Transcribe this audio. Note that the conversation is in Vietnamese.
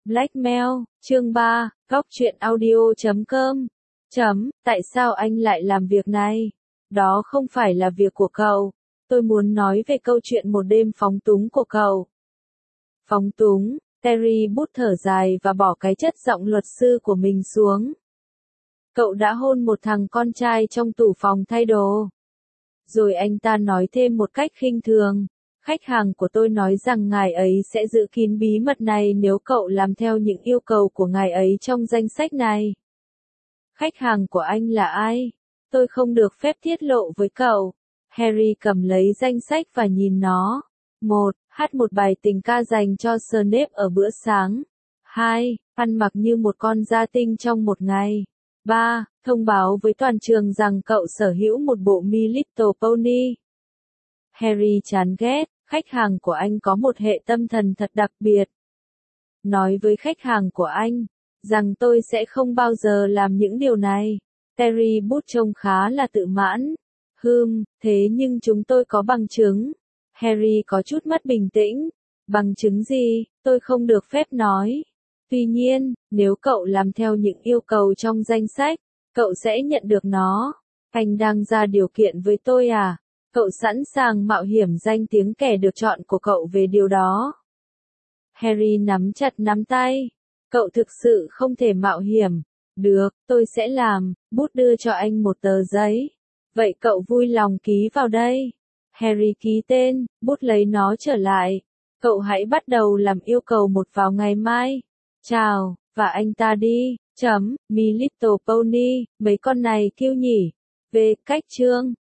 Blackmail, chương 3, góc truyện audio.com. Tại sao anh lại làm việc này? Đó không phải là việc của cậu. Tôi muốn nói về câu chuyện một đêm phóng túng của cậu. Phóng túng, Terry bút thở dài và bỏ cái chất giọng luật sư của mình xuống. Cậu đã hôn một thằng con trai trong tủ phòng thay đồ. Rồi anh ta nói thêm một cách khinh thường. Khách hàng của tôi nói rằng ngài ấy sẽ giữ kín bí mật này nếu cậu làm theo những yêu cầu của ngài ấy trong danh sách này. Khách hàng của anh là ai? Tôi không được phép tiết lộ với cậu. Harry cầm lấy danh sách và nhìn nó. 1. Hát một bài tình ca dành cho Snape ở bữa sáng. 2. Ăn mặc như một con gia tinh trong một ngày. 3. Thông báo với toàn trường rằng cậu sở hữu một bộ My Little Pony. Harry chán ghét, khách hàng của anh có một hệ tâm thần thật đặc biệt. Nói với khách hàng của anh, rằng tôi sẽ không bao giờ làm những điều này. Terry bút trông khá là tự mãn. Thế nhưng chúng tôi có bằng chứng. Harry có chút mất bình tĩnh. Bằng chứng gì, tôi không được phép nói. Tuy nhiên, nếu cậu làm theo những yêu cầu trong danh sách, cậu sẽ nhận được nó. Anh đang ra điều kiện với tôi à? Cậu sẵn sàng mạo hiểm danh tiếng kẻ được chọn của cậu về điều đó. Harry nắm chặt nắm tay. Cậu thực sự không thể mạo hiểm. Được, tôi sẽ làm. Bút đưa cho anh một tờ giấy. Vậy cậu vui lòng ký vào đây. Harry ký tên, bút lấy nó trở lại. Cậu hãy bắt đầu làm yêu cầu 1 vào ngày mai. Chào, và anh ta đi. My Little Pony, mấy con này kiêu nhỉ. Về cách chương.